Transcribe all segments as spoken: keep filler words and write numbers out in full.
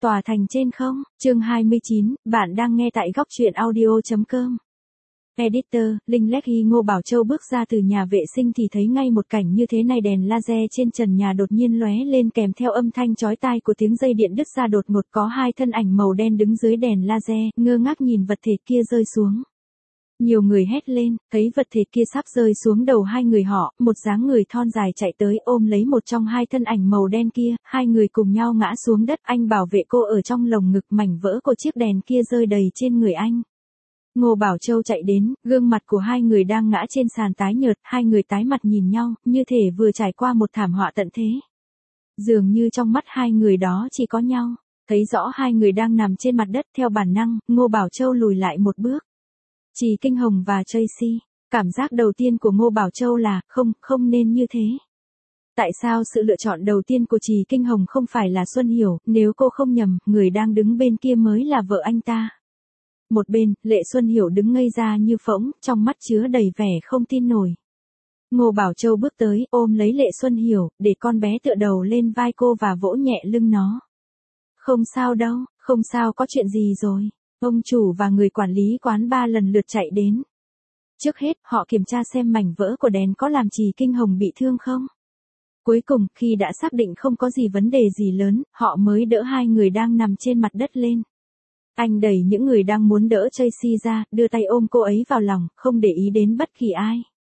tòa thành trên không, chương hai mươi chín, bạn đang nghe tại góc truyện audio.com. Editor, Linh Leggy. Ngô Bảo Châu bước ra từ nhà vệ sinh thì thấy ngay một cảnh như thế này, đèn laser trên trần nhà đột nhiên lóe lên kèm theo âm thanh chói tai của tiếng dây điện đứt ra, đột ngột có hai thân ảnh màu đen đứng dưới đèn laser, ngơ ngác nhìn vật thể kia rơi xuống. Nhiều người hét lên, thấy vật thể kia sắp rơi xuống đầu hai người họ, một dáng người thon dài chạy tới ôm lấy một trong hai thân ảnh màu đen kia, hai người cùng nhau ngã xuống đất, anh bảo vệ cô ở trong lồng ngực, mảnh vỡ của chiếc đèn kia rơi đầy trên người anh. Ngô Bảo Châu chạy đến, gương mặt của hai người đang ngã trên sàn tái nhợt, hai người tái mặt nhìn nhau, như thể vừa trải qua một thảm họa tận thế. Dường như trong mắt hai người đó chỉ có nhau, thấy rõ hai người đang nằm trên mặt đất, theo bản năng, Ngô Bảo Châu lùi lại một bước. Trì Kinh Hồng và Tracy, cảm giác đầu tiên của Ngô Bảo Châu là, không, không nên như thế. Tại sao sự lựa chọn đầu tiên của Trì Kinh Hồng không phải là Xuân Hiểu, nếu cô không nhầm, người đang đứng bên kia mới là vợ anh ta. Một bên, Lệ Xuân Hiểu đứng ngây ra như phỗng, trong mắt chứa đầy vẻ không tin nổi. Ngô Bảo Châu bước tới, ôm lấy Lệ Xuân Hiểu, để con bé tựa đầu lên vai cô và vỗ nhẹ lưng nó. Không sao đâu, không sao, có chuyện gì rồi. Ông chủ và người quản lý quán ba lần lượt chạy đến. Trước hết, họ kiểm tra xem mảnh vỡ của đèn có làm Trì Kinh Hồng bị thương không. Cuối cùng, khi đã xác định không có gì vấn đề gì lớn, họ mới đỡ hai người đang nằm trên mặt đất lên. Anh đẩy những người đang muốn đỡ Tracy ra, đưa tay ôm cô ấy vào lòng, không để ý đến bất kỳ ai.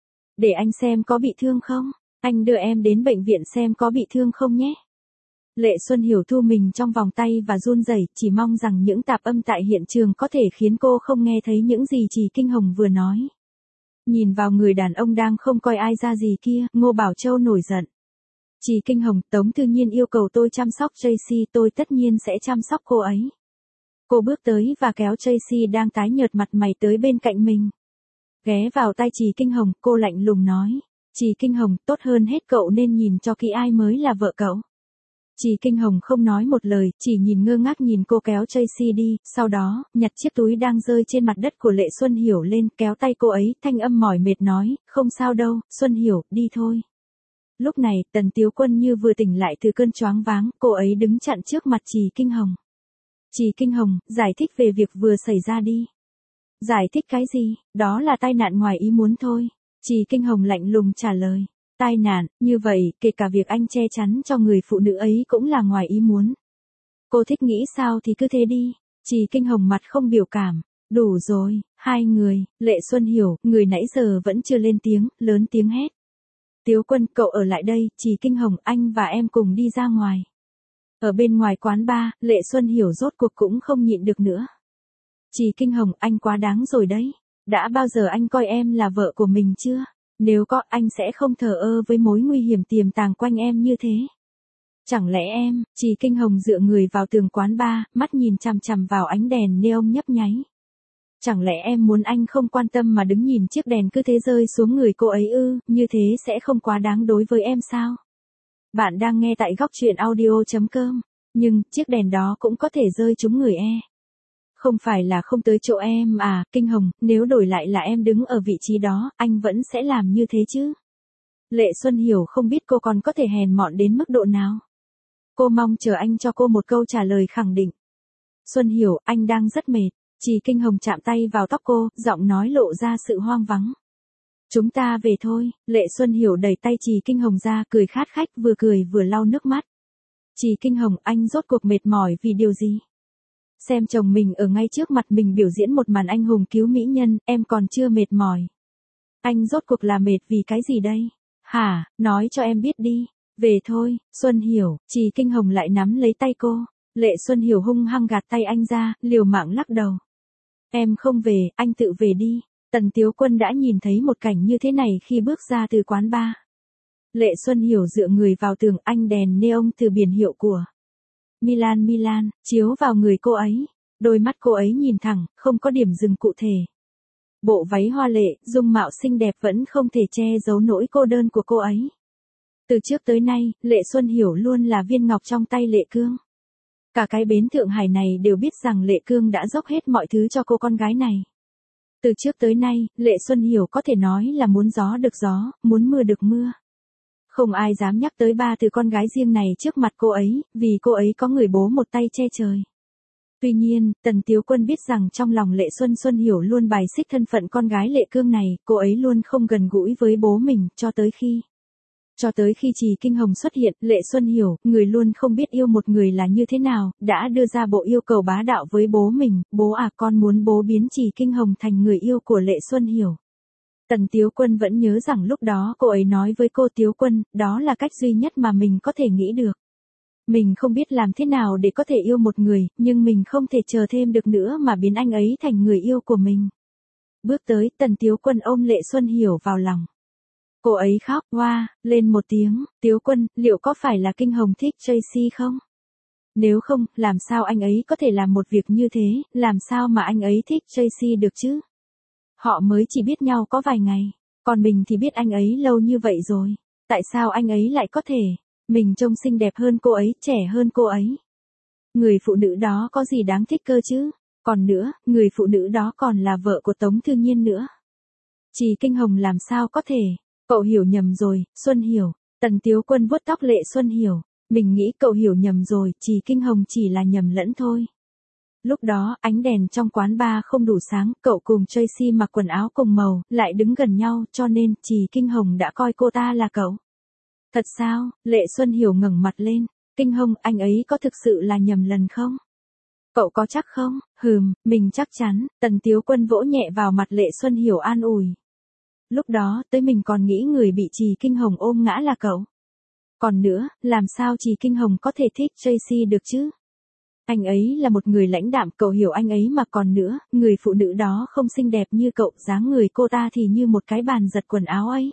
Để anh xem có bị thương không, anh đưa em đến bệnh viện xem có bị thương không nhé. Lệ Xuân Hiểu thu mình trong vòng tay và run rẩy, chỉ mong rằng những tạp âm tại hiện trường có thể khiến cô không nghe thấy những gì Trì Kinh Hồng vừa nói. Nhìn vào người đàn ông đang không coi ai ra gì kia, Ngô Bảo Châu nổi giận. Trì Kinh Hồng, Tống Thư Nhiên yêu cầu tôi chăm sóc Tracy, tôi tất nhiên sẽ chăm sóc cô ấy. Cô bước tới và kéo Tracy đang tái nhợt mặt mày tới bên cạnh mình. Ghé vào tai Trì Kinh Hồng, cô lạnh lùng nói. Trì Kinh Hồng, tốt hơn hết cậu nên nhìn cho kỹ ai mới là vợ cậu. Trì Kinh Hồng không nói một lời, chỉ nhìn ngơ ngác nhìn cô kéo Tracy đi, sau đó, nhặt chiếc túi đang rơi trên mặt đất của Lệ Xuân Hiểu lên, kéo tay cô ấy, thanh âm mỏi mệt nói, không sao đâu, Xuân Hiểu, đi thôi. Lúc này, Tần Tiếu Quân như vừa tỉnh lại từ cơn choáng váng, cô ấy đứng chặn trước mặt Trì Kinh Hồng. Trì Kinh Hồng, giải thích về việc vừa xảy ra đi. Giải thích cái gì, đó là tai nạn ngoài ý muốn thôi. Trì Kinh Hồng lạnh lùng trả lời. Tai nạn, như vậy, kể cả việc anh che chắn cho người phụ nữ ấy cũng là ngoài ý muốn. Cô thích nghĩ sao thì cứ thế đi. Trì Kinh Hồng mặt không biểu cảm. Đủ rồi, hai người, Lệ Xuân Hiểu, người nãy giờ vẫn chưa lên tiếng, lớn tiếng hét. Tiếu Quân, cậu ở lại đây, Trì Kinh Hồng, anh và em cùng đi ra ngoài. Ở bên ngoài quán bar, Lệ Xuân Hiểu rốt cuộc cũng không nhịn được nữa. Trì Kinh Hồng, anh quá đáng rồi đấy. Đã bao giờ anh coi em là vợ của mình chưa? Nếu có, anh sẽ không thờ ơ với mối nguy hiểm tiềm tàng quanh em như thế. Chẳng lẽ em, Trì Kinh Hồng dựa người vào tường quán bar, mắt nhìn chằm chằm vào ánh đèn neon nhấp nháy. Chẳng lẽ em muốn anh không quan tâm mà đứng nhìn chiếc đèn cứ thế rơi xuống người cô ấy ư, như thế sẽ không quá đáng đối với em sao? Bạn đang nghe tại góc truyện audio.com, nhưng, chiếc đèn đó cũng có thể rơi trúng người e. Không phải là không tới chỗ em à, Kinh Hồng, nếu đổi lại là em đứng ở vị trí đó, anh vẫn sẽ làm như thế chứ. Lệ Xuân Hiểu không biết cô còn có thể hèn mọn đến mức độ nào. Cô mong chờ anh cho cô một câu trả lời khẳng định. Xuân Hiểu, anh đang rất mệt. Trì Kinh Hồng chạm tay vào tóc cô, giọng nói lộ ra sự hoang vắng. Chúng ta về thôi, Lệ Xuân Hiểu đẩy tay Trì Kinh Hồng ra, cười khát khách, vừa cười vừa lau nước mắt. Trì Kinh Hồng, anh rốt cuộc mệt mỏi vì điều gì? Xem chồng mình ở ngay trước mặt mình biểu diễn một màn anh hùng cứu mỹ nhân, em còn chưa mệt mỏi. Anh rốt cuộc là mệt vì cái gì đây? Hả, nói cho em biết đi. Về thôi, Xuân Hiểu, Trì Kinh Hồng lại nắm lấy tay cô. Lệ Xuân Hiểu hung hăng gạt tay anh ra, liều mạng lắc đầu. Em không về, anh tự về đi. Tần Tiếu Quân đã nhìn thấy một cảnh như thế này khi bước ra từ quán bar. Lệ Xuân Hiểu dựa người vào tường, ánh đèn neon từ biển hiệu của Milan Milan, chiếu vào người cô ấy. Đôi mắt cô ấy nhìn thẳng, không có điểm dừng cụ thể. Bộ váy hoa lệ, dung mạo xinh đẹp vẫn không thể che giấu nỗi cô đơn của cô ấy. Từ trước tới nay, Lệ Xuân Hiểu luôn là viên ngọc trong tay Lệ Cương. Cả cái bến Thượng Hải này đều biết rằng Lệ Cương đã dốc hết mọi thứ cho cô con gái này. Từ trước tới nay, Lệ Xuân Hiểu có thể nói là muốn gió được gió, muốn mưa được mưa. Không ai dám nhắc tới ba từ con gái riêng này trước mặt cô ấy, vì cô ấy có người bố một tay che trời. Tuy nhiên, Tần Tiếu Quân biết rằng trong lòng Lệ Xuân Xuân Hiểu luôn bài xích thân phận con gái Lệ Cương này, cô ấy luôn không gần gũi với bố mình, cho tới khi... Cho tới khi Trì Kinh Hồng xuất hiện, Lệ Xuân Hiểu, người luôn không biết yêu một người là như thế nào, đã đưa ra bộ yêu cầu bá đạo với bố mình, bố à con muốn bố biến Trì Kinh Hồng thành người yêu của Lệ Xuân Hiểu. Tần Tiếu Quân vẫn nhớ rằng lúc đó cô ấy nói với cô Tiếu Quân, đó là cách duy nhất mà mình có thể nghĩ được. Mình không biết làm thế nào để có thể yêu một người, nhưng mình không thể chờ thêm được nữa mà biến anh ấy thành người yêu của mình. Bước tới, Tần Tiếu Quân ôm Lệ Xuân Hiểu vào lòng. Cô ấy khóc, hoa, lên một tiếng, Tiếu Quân, liệu có phải là Kinh Hồng thích Tracy không? Nếu không, làm sao anh ấy có thể làm một việc như thế, làm sao mà anh ấy thích Tracy được chứ? Họ mới chỉ biết nhau có vài ngày, còn mình thì biết anh ấy lâu như vậy rồi. Tại sao anh ấy lại có thể? Mình trông xinh đẹp hơn cô ấy, trẻ hơn cô ấy. Người phụ nữ đó có gì đáng thích cơ chứ? Còn nữa, người phụ nữ đó còn là vợ của Tống Thư Nhiên nữa. Trì Kinh Hồng làm sao có thể? Cậu hiểu nhầm rồi, Xuân Hiểu. Tần Tiếu Quân vuốt tóc Lệ Xuân Hiểu. Mình nghĩ cậu hiểu nhầm rồi, Trì Kinh Hồng chỉ là nhầm lẫn thôi. Lúc đó, ánh đèn trong quán bar không đủ sáng, cậu cùng Tracy mặc quần áo cùng màu, lại đứng gần nhau, cho nên, Trì Kinh Hồng đã coi cô ta là cậu. Thật sao? Lệ Xuân Hiểu ngẩng mặt lên. Kinh Hồng, anh ấy có thực sự là nhầm lần không? Cậu có chắc không? Hừm, mình chắc chắn. Tần Tiếu Quân vỗ nhẹ vào mặt Lệ Xuân Hiểu an ủi. Lúc đó, tới mình còn nghĩ người bị Trì Kinh Hồng ôm ngã là cậu. Còn nữa, làm sao Trì Kinh Hồng có thể thích Tracy được chứ? Anh ấy là một người lãnh đạm, cậu hiểu anh ấy mà. Còn nữa, người phụ nữ đó không xinh đẹp như cậu, dáng người cô ta thì như một cái bàn giật quần áo ấy.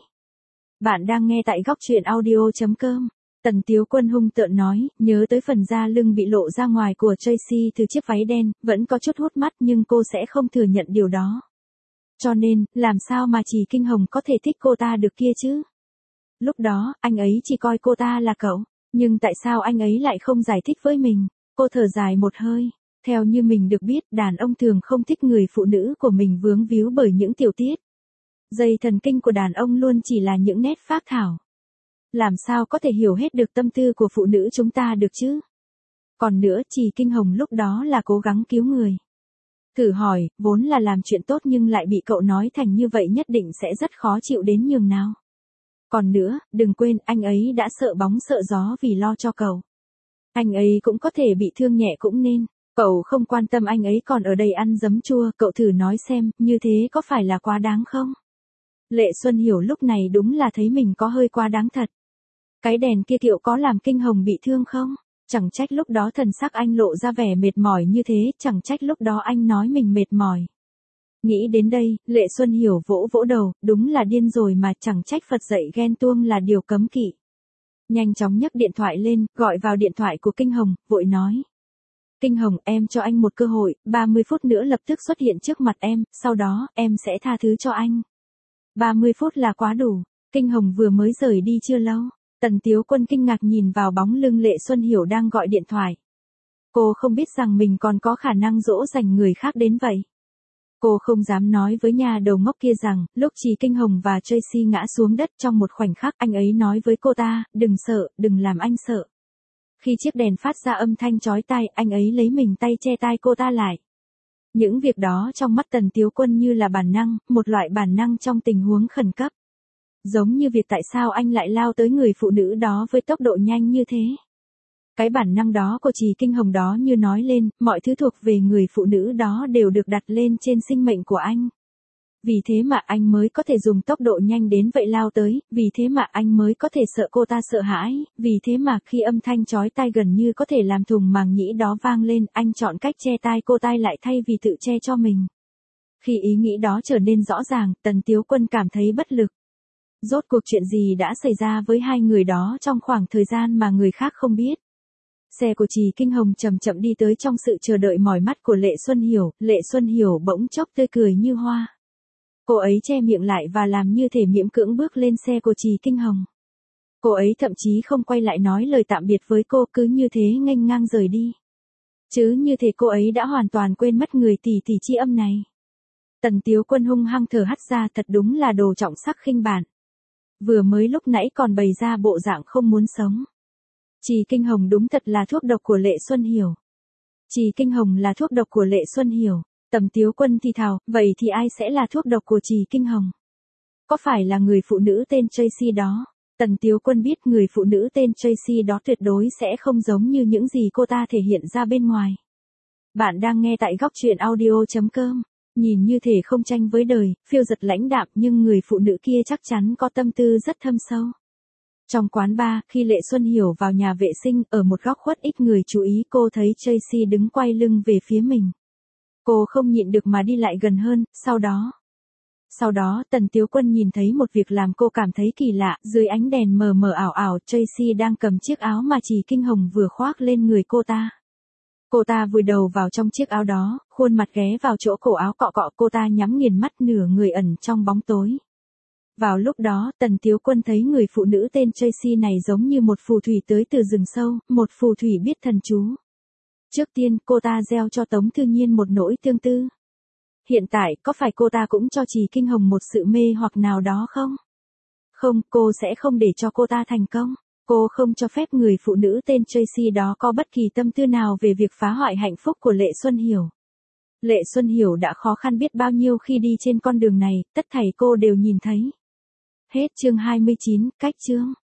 Bạn đang nghe tại góc truyện audio chấm com. Tần Tiếu Quân hung tợn nói, nhớ tới phần da lưng bị lộ ra ngoài của Tracy từ chiếc váy đen, vẫn có chút hút mắt nhưng cô sẽ không thừa nhận điều đó. Cho nên, làm sao mà Trì Kinh Hồng có thể thích cô ta được kia chứ? Lúc đó, anh ấy chỉ coi cô ta là cậu. Nhưng tại sao anh ấy lại không giải thích với mình? Cô thở dài một hơi. Theo như mình được biết, đàn ông thường không thích người phụ nữ của mình vướng víu bởi những tiểu tiết. Dây thần kinh của đàn ông luôn chỉ là những nét phác thảo. Làm sao có thể hiểu hết được tâm tư của phụ nữ chúng ta được chứ? Còn nữa, Trì Kinh Hồng lúc đó là cố gắng cứu người. Thử hỏi, vốn là làm chuyện tốt nhưng lại bị cậu nói thành như vậy nhất định sẽ rất khó chịu đến nhường nào. Còn nữa, đừng quên anh ấy đã sợ bóng sợ gió vì lo cho cậu. Anh ấy cũng có thể bị thương nhẹ cũng nên. Cậu không quan tâm anh ấy còn ở đây ăn giấm chua, cậu thử nói xem, như thế có phải là quá đáng không? Lệ Xuân Hiểu lúc này đúng là thấy mình có hơi quá đáng thật. Cái đèn kia Kiệu có làm Kinh Hồng bị thương không? Chẳng trách lúc đó thần sắc anh lộ ra vẻ mệt mỏi như thế, chẳng trách lúc đó anh nói mình mệt mỏi. Nghĩ đến đây, Lệ Xuân Hiểu vỗ vỗ đầu, đúng là điên rồi mà, chẳng trách Phật dạy ghen tuông là điều cấm kỵ. Nhanh chóng nhấc điện thoại lên, gọi vào điện thoại của Kinh Hồng, vội nói. Kinh Hồng, em cho anh một cơ hội, ba mươi phút nữa lập tức xuất hiện trước mặt em, sau đó, em sẽ tha thứ cho anh. ba mươi phút là quá đủ. Kinh Hồng vừa mới rời đi chưa lâu. Tần Tiếu Quân kinh ngạc nhìn vào bóng lưng Lệ Xuân Hiểu đang gọi điện thoại. Cô không biết rằng mình còn có khả năng dỗ dành người khác đến vậy. Cô không dám nói với nhà đầu ngốc kia rằng, lúc Trì Kinh Hồng và Tracy ngã xuống đất trong một khoảnh khắc, anh ấy nói với cô ta, đừng sợ, đừng làm anh sợ. Khi chiếc đèn phát ra âm thanh chói tai, anh ấy lấy mình tay che tai cô ta lại. Những việc đó trong mắt Tần Tiếu Quân như là bản năng, một loại bản năng trong tình huống khẩn cấp. Giống như việc tại sao anh lại lao tới người phụ nữ đó với tốc độ nhanh như thế. Cái bản năng đó của Trì Kinh Hồng đó như nói lên, mọi thứ thuộc về người phụ nữ đó đều được đặt lên trên sinh mệnh của anh. Vì thế mà anh mới có thể dùng tốc độ nhanh đến vậy lao tới, vì thế mà anh mới có thể sợ cô ta sợ hãi, vì thế mà khi âm thanh chói tai gần như có thể làm thùng màng nhĩ đó vang lên, anh chọn cách che tai cô tai lại thay vì tự che cho mình. Khi ý nghĩ đó trở nên rõ ràng, Tần Tiếu Quân cảm thấy bất lực. Rốt cuộc chuyện gì đã xảy ra với hai người đó trong khoảng thời gian mà người khác không biết. Xe của Trì Kinh Hồng chậm chậm đi tới trong sự chờ đợi mỏi mắt của Lệ Xuân Hiểu, Lệ Xuân Hiểu bỗng chốc tươi cười như hoa. Cô ấy che miệng lại và làm như thể miễn cưỡng bước lên xe của Trì Kinh Hồng. Cô ấy thậm chí không quay lại nói lời tạm biệt với cô, cứ như thế nghênh ngang rời đi. Chứ như thể cô ấy đã hoàn toàn quên mất người tỷ tỷ tri âm này. Tần Tiếu Quân hung hăng thở hắt ra, thật đúng là đồ trọng sắc khinh bản. Vừa mới lúc nãy còn bày ra bộ dạng không muốn sống. Trì Kinh Hồng đúng thật là thuốc độc của Lệ Xuân Hiểu. Trì Kinh Hồng là thuốc độc của Lệ Xuân Hiểu. Tầm Tiếu Quân thì thào, vậy thì ai sẽ là thuốc độc của Trì Kinh Hồng? Có phải là người phụ nữ tên Tracy đó? Tần Tiếu Quân biết người phụ nữ tên Tracy đó tuyệt đối sẽ không giống như những gì cô ta thể hiện ra bên ngoài. Bạn đang nghe tại góc truyện audio chấm com. Nhìn như thể không tranh với đời, phiêu giật lãnh đạm nhưng người phụ nữ kia chắc chắn có tâm tư rất thâm sâu. Trong quán bar, khi Lệ Xuân Hiểu vào nhà vệ sinh, ở một góc khuất ít người chú ý, cô thấy Tracy đứng quay lưng về phía mình. Cô không nhịn được mà đi lại gần hơn, sau đó... Sau đó, Tần Tiếu Quân nhìn thấy một việc làm cô cảm thấy kỳ lạ, dưới ánh đèn mờ mờ ảo ảo, Tracy đang cầm chiếc áo mà Trì Kinh Hồng vừa khoác lên người cô ta. Cô ta vùi đầu vào trong chiếc áo đó, khuôn mặt ghé vào chỗ cổ áo cọ cọ, cô ta nhắm nghiền mắt, nửa người ẩn trong bóng tối. Vào lúc đó, Tần Tiếu Quân thấy người phụ nữ tên Tracy này giống như một phù thủy tới từ rừng sâu, một phù thủy biết thần chú. Trước tiên, cô ta gieo cho Tống Thư Nhiên một nỗi tương tư. Hiện tại, có phải cô ta cũng cho Trì Kinh Hồng một sự mê hoặc nào đó không? Không, cô sẽ không để cho cô ta thành công. Cô không cho phép người phụ nữ tên Tracy đó có bất kỳ tâm tư nào về việc phá hoại hạnh phúc của Lệ Xuân Hiểu. Lệ Xuân Hiểu đã khó khăn biết bao nhiêu khi đi trên con đường này, tất thảy cô đều nhìn thấy. Hết chương hai mươi chín, cách chương.